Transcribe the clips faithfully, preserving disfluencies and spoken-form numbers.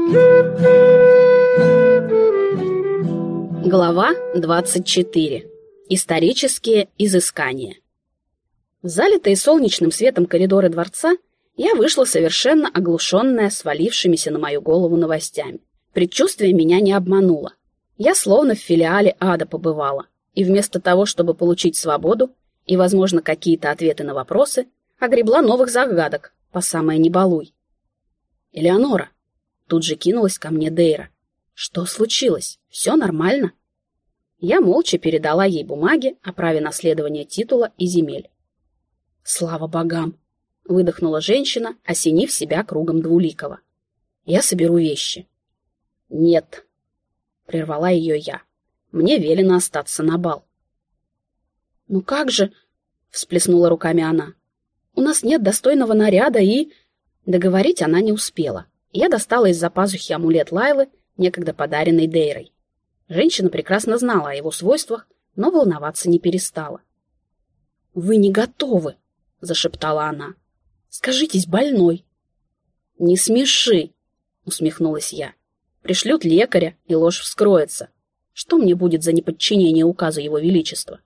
Глава двадцать четыре. Исторические изыскания. В залитые солнечным светом коридоры дворца я вышла совершенно оглушенная свалившимися на мою голову новостями. Предчувствие меня не обмануло. Я словно в филиале ада побывала, и вместо того, чтобы получить свободу и, возможно, какие-то ответы на вопросы, огребла новых загадок, по самое не балуй. «Элеонора!» Тут же кинулась ко мне Дейра. «Что случилось? Все нормально?» Я молча передала ей бумаги о праве наследования титула и земель. «Слава богам!» — выдохнула женщина, осенив себя кругом двуликого. «Я соберу вещи». «Нет», — прервала ее я. «Мне велено остаться на бал». «Ну как же?» — всплеснула руками она. «У нас нет достойного наряда и...» Договорить она не успела. Я достала из-за пазухи амулет Лайлы, некогда подаренный Дейрой. Женщина прекрасно знала о его свойствах, но волноваться не перестала. «Вы не готовы», — зашептала она. «Скажитесь, больной». «Не смеши», — усмехнулась я. «Пришлют лекаря, и ложь вскроется. Что мне будет за неподчинение указу его величества?»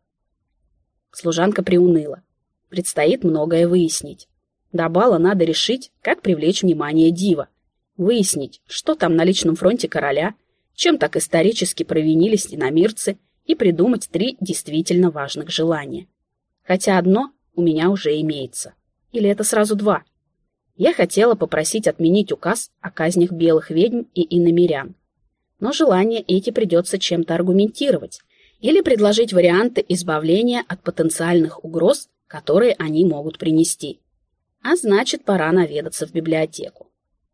Служанка приуныла. Предстоит многое выяснить. До бала надо решить, как привлечь внимание дива. Выяснить, что там на личном фронте короля, чем так исторически провинились иномирцы, и придумать три действительно важных желания. Хотя одно у меня уже имеется. Или это сразу два? Я хотела попросить отменить указ о казнях белых ведьм и иномирян. Но желания эти придется чем-то аргументировать или предложить варианты избавления от потенциальных угроз, которые они могут принести. А значит, пора наведаться в библиотеку.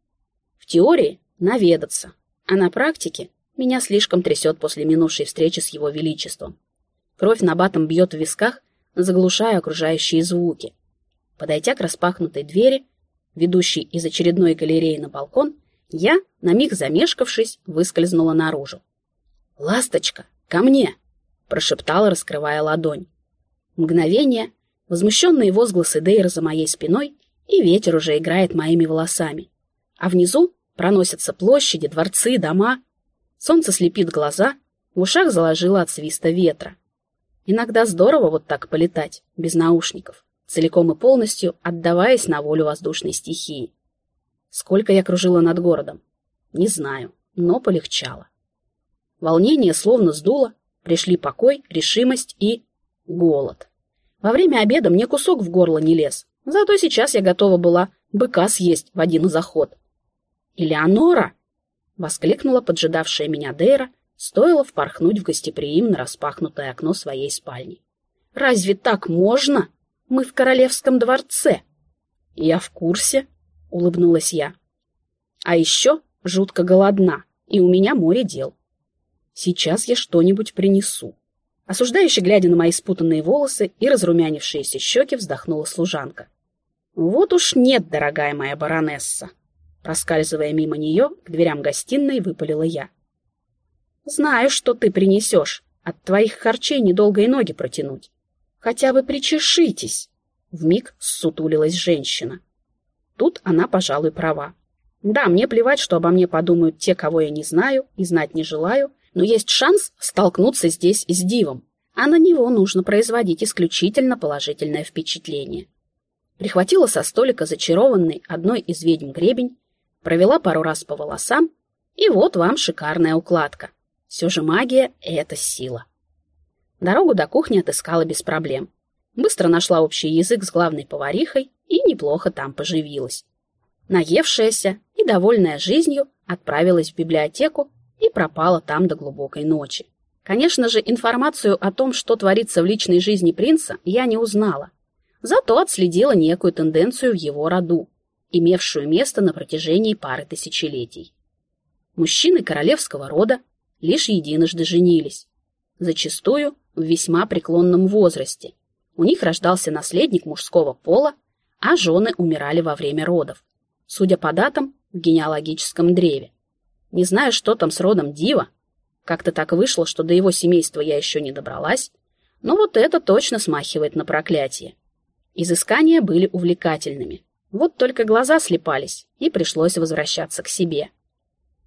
В теории наведаться, а на практике меня слишком трясет после минувшей встречи с его величеством. Кровь набатом бьет в висках, заглушая окружающие звуки. Подойдя к распахнутой двери, ведущей из очередной галереи на балкон, я, на миг замешкавшись, выскользнула наружу. «Ласточка, ко мне!» — прошептала, раскрывая ладонь. Мгновение, возмущенные возгласы Дейры за моей спиной, и ветер уже играет моими волосами. А внизу проносятся площади, дворцы, дома. Солнце слепит глаза, в ушах заложило от свиста ветра. Иногда здорово вот так полетать, без наушников, целиком и полностью отдаваясь на волю воздушной стихии. Сколько я кружила над городом? Не знаю, но полегчало. Волнение словно сдуло, пришли покой, решимость и голод. Во время обеда мне кусок в горло не лез, зато сейчас я готова была быка съесть в один заход. «Элеонора!» — воскликнула поджидавшая меня Дейра, стоило впорхнуть в гостеприимно распахнутое окно своей спальни. «Разве так можно? Мы в королевском дворце!» «Я в курсе», — улыбнулась я. «А еще жутко голодна, и у меня море дел. Сейчас я что-нибудь принесу». Осуждающе глядя на мои спутанные волосы и разрумянившиеся щеки, вздохнула служанка. «Вот уж нет, дорогая моя баронесса!» Проскальзывая мимо нее, к дверям гостиной выпалила я. «Знаю, что ты принесешь. От твоих харчей недолго и ноги протянуть. Хотя вы причешитесь!» Вмиг ссутулилась женщина. Тут она, пожалуй, права. Да, мне плевать, что обо мне подумают те, кого я не знаю и знать не желаю, но есть шанс столкнуться здесь с дивом, а на него нужно производить исключительно положительное впечатление. Прихватила со столика зачарованный одной из ведьм гребень, провела пару раз по волосам, и вот вам шикарная укладка. Все же магия — это сила. Дорогу до кухни отыскала без проблем. Быстро нашла общий язык с главной поварихой и неплохо там поживилась. Наевшаяся и довольная жизнью отправилась в библиотеку и пропала там до глубокой ночи. Конечно же, информацию о том, что творится в личной жизни принца, я не узнала. Зато отследила некую тенденцию в его роду, имевшую место на протяжении пары тысячелетий. Мужчины королевского рода лишь единожды женились, зачастую в весьма преклонном возрасте. У них рождался наследник мужского пола, а жены умирали во время родов, судя по датам в генеалогическом древе. Не знаю, что там с родом Дива, как-то так вышло, что до его семейства я еще не добралась, но вот это точно смахивает на проклятие. Изыскания были увлекательными, вот только глаза слепались, и пришлось возвращаться к себе.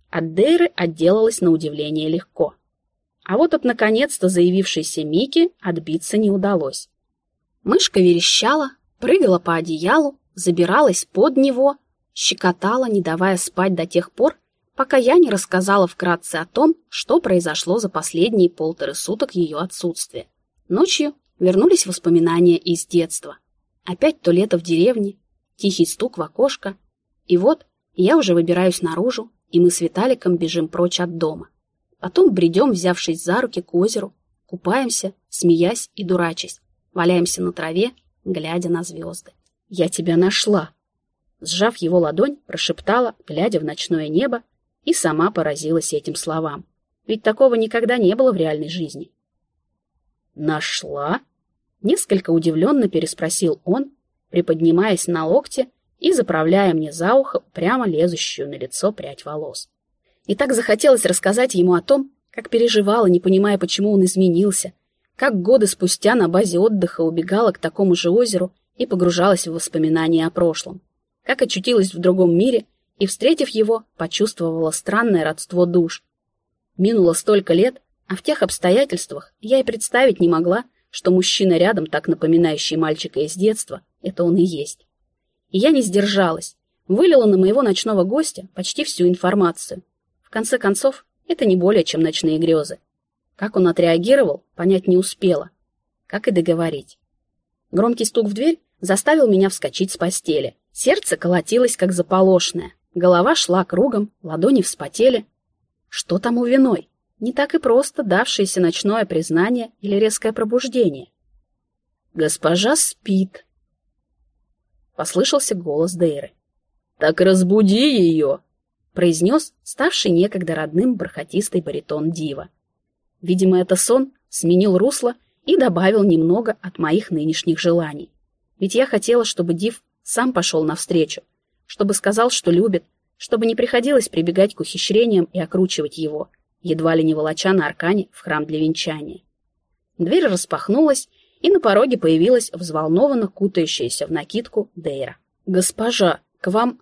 От Дейры отделалась на удивление легко. А вот от наконец-то заявившейся Мики отбиться не удалось. Мышка верещала, прыгала по одеялу, забиралась под него, щекотала, не давая спать до тех пор, пока я не рассказала вкратце о том, что произошло за последние полторы суток ее отсутствия. Ночью вернулись воспоминания из детства. Опять то лето в деревне, тихий стук в окошко. И вот я уже выбираюсь наружу, и мы с Виталиком бежим прочь от дома. Потом бредем, взявшись за руки, к озеру, купаемся, смеясь и дурачась, валяемся на траве, глядя на звезды. «Я тебя нашла!» Сжав его ладонь, прошептала, глядя в ночное небо, и сама поразилась этим словам. Ведь такого никогда не было в реальной жизни. «Нашла?» Несколько удивленно переспросил он, приподнимаясь на локте и заправляя мне за ухо прямо лезущую на лицо прядь волос. И так захотелось рассказать ему о том, как переживала, не понимая, почему он изменился, как годы спустя на базе отдыха убегала к такому же озеру и погружалась в воспоминания о прошлом, как очутилась в другом мире и, встретив его, почувствовала странное родство душ. Минуло столько лет, а в тех обстоятельствах я и представить не могла, что мужчина рядом, так напоминающий мальчика из детства, это он и есть. И я не сдержалась, вылила на моего ночного гостя почти всю информацию. В конце концов, это не более чем ночные грезы. Как он отреагировал, понять не успела. Как и договорить. Громкий стук в дверь заставил меня вскочить с постели. Сердце колотилось, как заполошное. Голова шла кругом, ладони вспотели. Что там у виной? Не так и просто давшееся ночное признание или резкое пробуждение. «Госпожа спит», — послышался голос Дейры. «Так разбуди ее», — произнес ставший некогда родным бархатистый баритон Дива. Видимо, это сон сменил русло и добавил немного от моих нынешних желаний. Ведь я хотела, чтобы Див сам пошел навстречу, чтобы сказал, что любит, чтобы не приходилось прибегать к ухищрениям и окручивать его, едва ли не волоча на аркане в храм для венчания. Дверь распахнулась, и на пороге появилась взволнованно кутающаяся в накидку Дейра. «Госпожа, к вам...»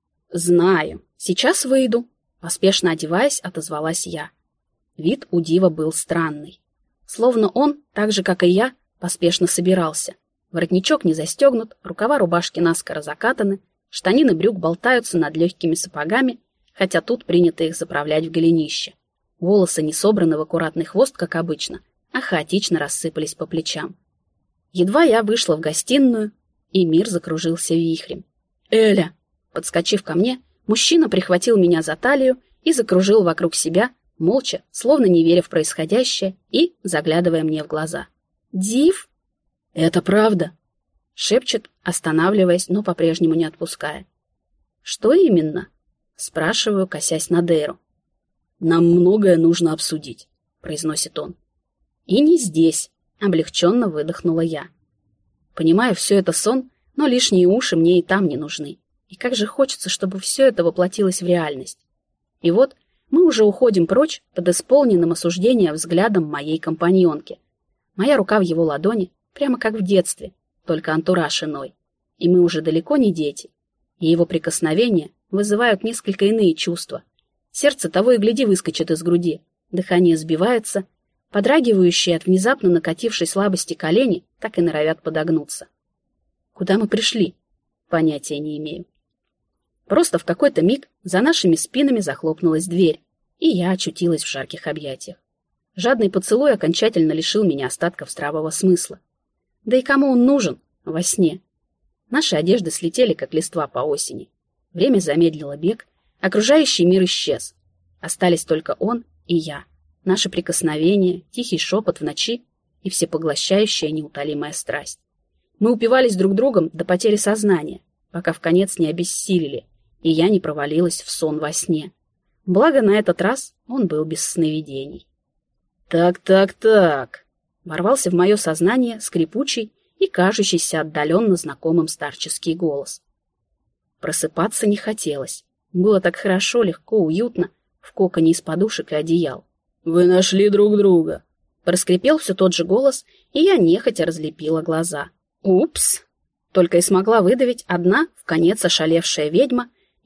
«Знаю. Сейчас выйду», — поспешно одеваясь, отозвалась я. Вид у Дива был странный. Словно он, так же, как и я, поспешно собирался. Воротничок не застегнут, рукава рубашки наскоро закатаны, штанины брюк болтаются над легкими сапогами, хотя тут принято их заправлять в голенище. Волосы не собраны в аккуратный хвост, как обычно, а хаотично рассыпались по плечам. Едва я вышла в гостиную, и мир закружился вихрем. «Эля!» Подскочив ко мне, мужчина прихватил меня за талию и закружил вокруг себя, молча, словно не веря в происходящее и заглядывая мне в глаза. «Див?» «Это правда?» — шепчет, останавливаясь, но по-прежнему не отпуская. «Что именно?» — спрашиваю, косясь на Дейру. «Нам многое нужно обсудить», — произносит он. «И не здесь», — облегченно выдохнула я. Понимаю, все это сон, но лишние уши мне и там не нужны. И как же хочется, чтобы все это воплотилось в реальность. И вот мы уже уходим прочь под исполненным осуждения взглядом моей компаньонки. Моя рука в его ладони, прямо как в детстве, только антураж иной. И мы уже далеко не дети. И его прикосновения вызывают несколько иные чувства. Сердце того и гляди выскочит из груди, дыхание сбивается, подрагивающие от внезапно накатившей слабости колени так и норовят подогнуться. Куда мы пришли? Понятия не имею. Просто в какой-то миг за нашими спинами захлопнулась дверь, и я очутилась в жарких объятиях. Жадный поцелуй окончательно лишил меня остатков здравого смысла. Да и кому он нужен во сне? Наши одежды слетели, как листва по осени. Время замедлило бег, окружающий мир исчез. Остались только он и я. Наши прикосновения, тихий шепот в ночи и всепоглощающая неутолимая страсть. Мы упивались друг другом до потери сознания, пока вконец не обессилели, и я не провалилась в сон во сне. Благо, на этот раз он был без сновидений. «Так, так, так», — ворвался в мое сознание скрипучий и кажущийся отдаленно знакомым старческий голос. Просыпаться не хотелось. Было так хорошо, легко, уютно, в коконе из подушек и одеял. «Вы нашли друг друга», — проскрипел все тот же голос, и я нехотя разлепила глаза. «Упс!» Только и смогла выдавить одна, вконец ошалевшая ведьма,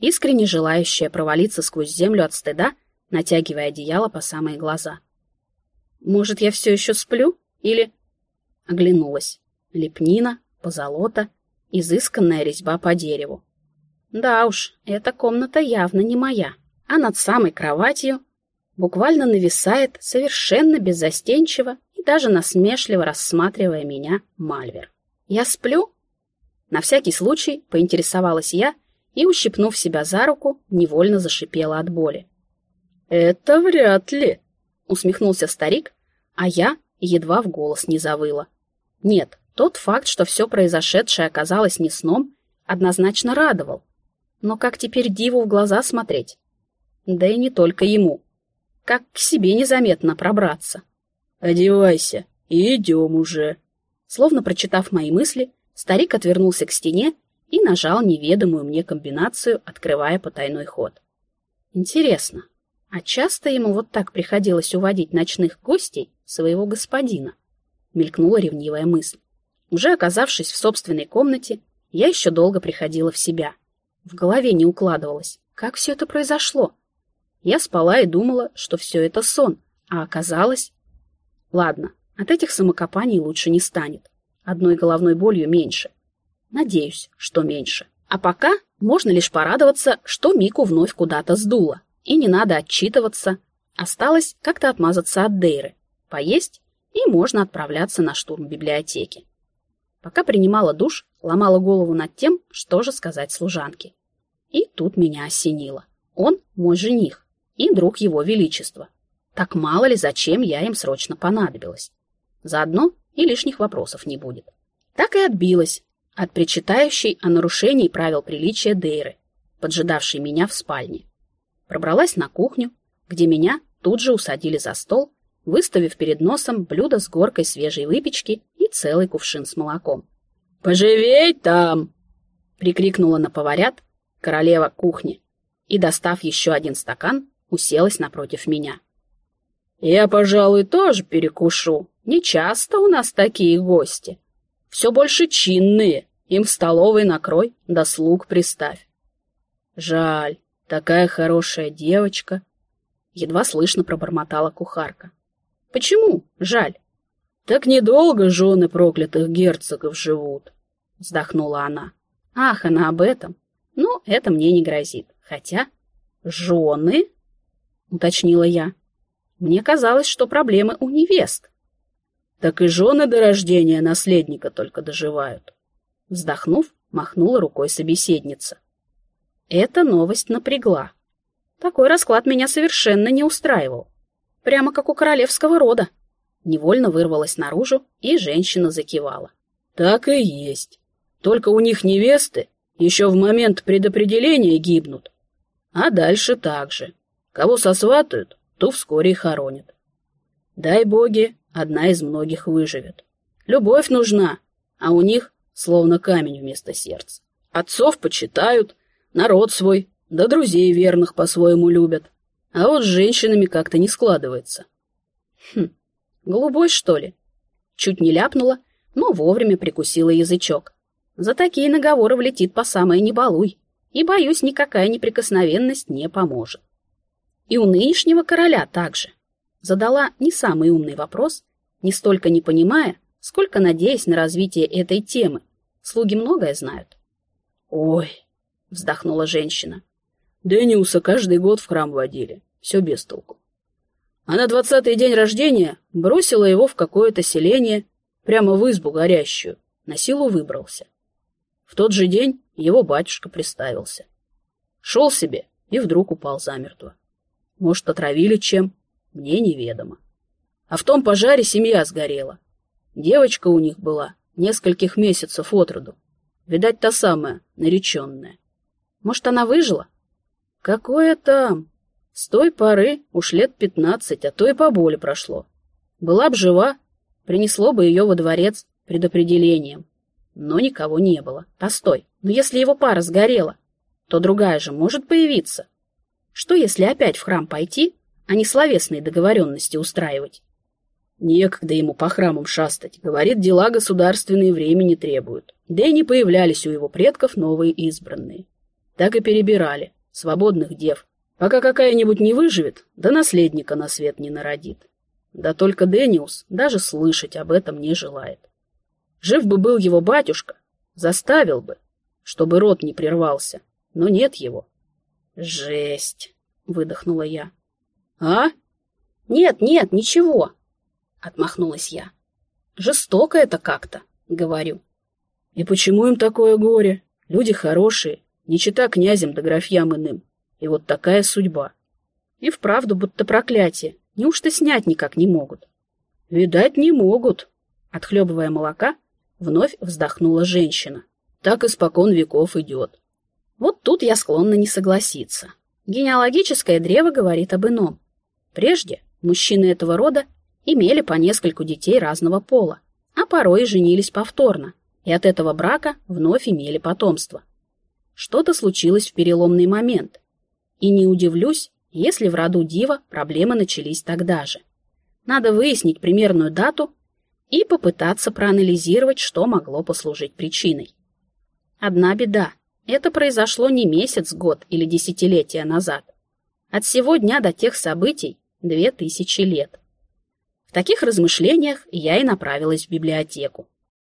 искренне желающая провалиться сквозь землю от стыда, натягивая одеяло по самые глаза. «Может, я все еще сплю? Или...» Оглянулась. Лепнина, позолота, изысканная резьба по дереву. Да уж, эта комната явно не моя. А над самой кроватью буквально нависает, совершенно беззастенчиво и даже насмешливо рассматривая меня, Мальвер. «Я сплю?» На всякий случай поинтересовалась я и, ущипнув себя за руку, невольно зашипела от боли. «Это вряд ли», — усмехнулся старик, а я едва в голос не завыла. Нет, тот факт, что все произошедшее оказалось не сном, однозначно радовал. Но как теперь диву в глаза смотреть? Да и не только ему. Как к себе незаметно пробраться? «Одевайся и идем уже». Словно прочитав мои мысли, старик отвернулся к стене и нажал неведомую мне комбинацию, открывая потайной ход. Интересно, а часто ему вот так приходилось уводить ночных гостей своего господина? Мелькнула ревнивая мысль. Уже оказавшись в собственной комнате, я еще долго приходила в себя. В голове не укладывалось, как все это произошло. Я спала и думала, что все это сон, а оказалось... Ладно, от этих самокопаний лучше не станет. Одной головной болью меньше. Надеюсь, что меньше. А пока можно лишь порадоваться, что Мику вновь куда-то сдуло. И не надо отчитываться. Осталось как-то отмазаться от Дейры, поесть, и можно отправляться на штурм библиотеки. Пока принимала душ, ломала голову над тем, что же сказать служанке. И тут меня осенило. Он мой жених и друг его величества. Так мало ли, зачем я им срочно понадобилась. Заодно и лишних вопросов не будет. Так и отбилась от причитающей о нарушении правил приличия Дейры, поджидавшей меня в спальне. Пробралась на кухню, где меня тут же усадили за стол, выставив перед носом блюдо с горкой свежей выпечки и целый кувшин с молоком. «Поживей там!» — прикрикнула на поварят королева кухни и, достав еще один стакан, уселась напротив меня. «Я, пожалуй, тоже перекушу. Не часто у нас такие гости. Все больше чинные, им в столовой накрой, да слуг приставь». «Жаль, такая хорошая девочка», — едва слышно пробормотала кухарка. «Почему жаль?» «Так недолго жены проклятых герцогов живут», — вздохнула она. «Ах, она об этом. Ну, это мне не грозит. Хотя...» «Жены?» — уточнила я. «Мне казалось, что проблемы у невест». «Так и жены до рождения наследника только доживают». Вздохнув, махнула рукой собеседница. Эта новость напрягла. Такой расклад меня совершенно не устраивал. Прямо как у королевского рода. Невольно вырвалась наружу, и женщина закивала. «Так и есть. Только у них невесты еще в момент предопределения гибнут. А дальше так же. Кого сосватают, то вскоре и хоронят. Дай боги, одна из многих выживет. Любовь нужна, а у них словно камень вместо сердца. Отцов почитают, народ свой, да друзей верных по-своему любят. А вот с женщинами как-то не складывается». «Хм, голубой, что ли?» Чуть не ляпнула, но вовремя прикусила язычок. За такие наговоры влетит по самое не балуй, и, боюсь, никакая неприкосновенность не поможет. И у нынешнего короля также. Задала не самый умный вопрос, не столько не понимая, сколько надеясь на развитие этой темы. Слуги многое знают. «Ой», — вздохнула женщина, — «Дэниуса каждый год в храм водили, все без толку. А на двадцатый день рождения бросила его в какое-то селение, прямо в избу горящую, на силу выбрался. В тот же день его батюшка приставился. Шел себе и вдруг упал замертво. Может, отравили чем, мне неведомо. А в том пожаре семья сгорела. Девочка у них была, нескольких месяцев от роду. Видать, та самая, нареченная. Может, она выжила? Какое там? С той поры уж лет пятнадцать, а то и поболе прошло. Была б жива, принесло бы ее во дворец предопределением. Но никого не было. Постой, но если его пара сгорела, то другая же может появиться. Что, если опять в храм пойти, а не словесные договоренности устраивать? Некогда ему по храмам шастать, говорит, дела государственные времени требуют. Да и не появлялись у его предков новые избранные. Так и перебирали свободных дев, пока какая-нибудь не выживет, да наследника на свет не народит. Да только Дэниус даже слышать об этом не желает. Жив бы был его батюшка, заставил бы, чтобы род не прервался, но нет его. «Жесть!» — выдохнула я. «А?» «Нет, нет, ничего!» — отмахнулась я. «Жестоко это как-то», — говорю. «И почему им такое горе? Люди хорошие, не чита князям да графьям иным. И вот такая судьба. И вправду будто проклятие. Неужто снять никак не могут?» «Видать, не могут», — отхлебывая молока, вновь вздохнула женщина. «Так испокон веков идет». Вот тут я склонна не согласиться. Генеалогическое древо говорит об ином. Прежде мужчины этого рода имели по нескольку детей разного пола, а порой и женились повторно, и от этого брака вновь имели потомство. Что-то случилось в переломный момент, и не удивлюсь, если в роду Дива проблемы начались тогда же. Надо выяснить примерную дату и попытаться проанализировать, что могло послужить причиной. Одна беда. Это произошло не месяц, год или десятилетия назад. От сего дня до тех событий две тысячи лет. В таких размышлениях я и направилась в библиотеку.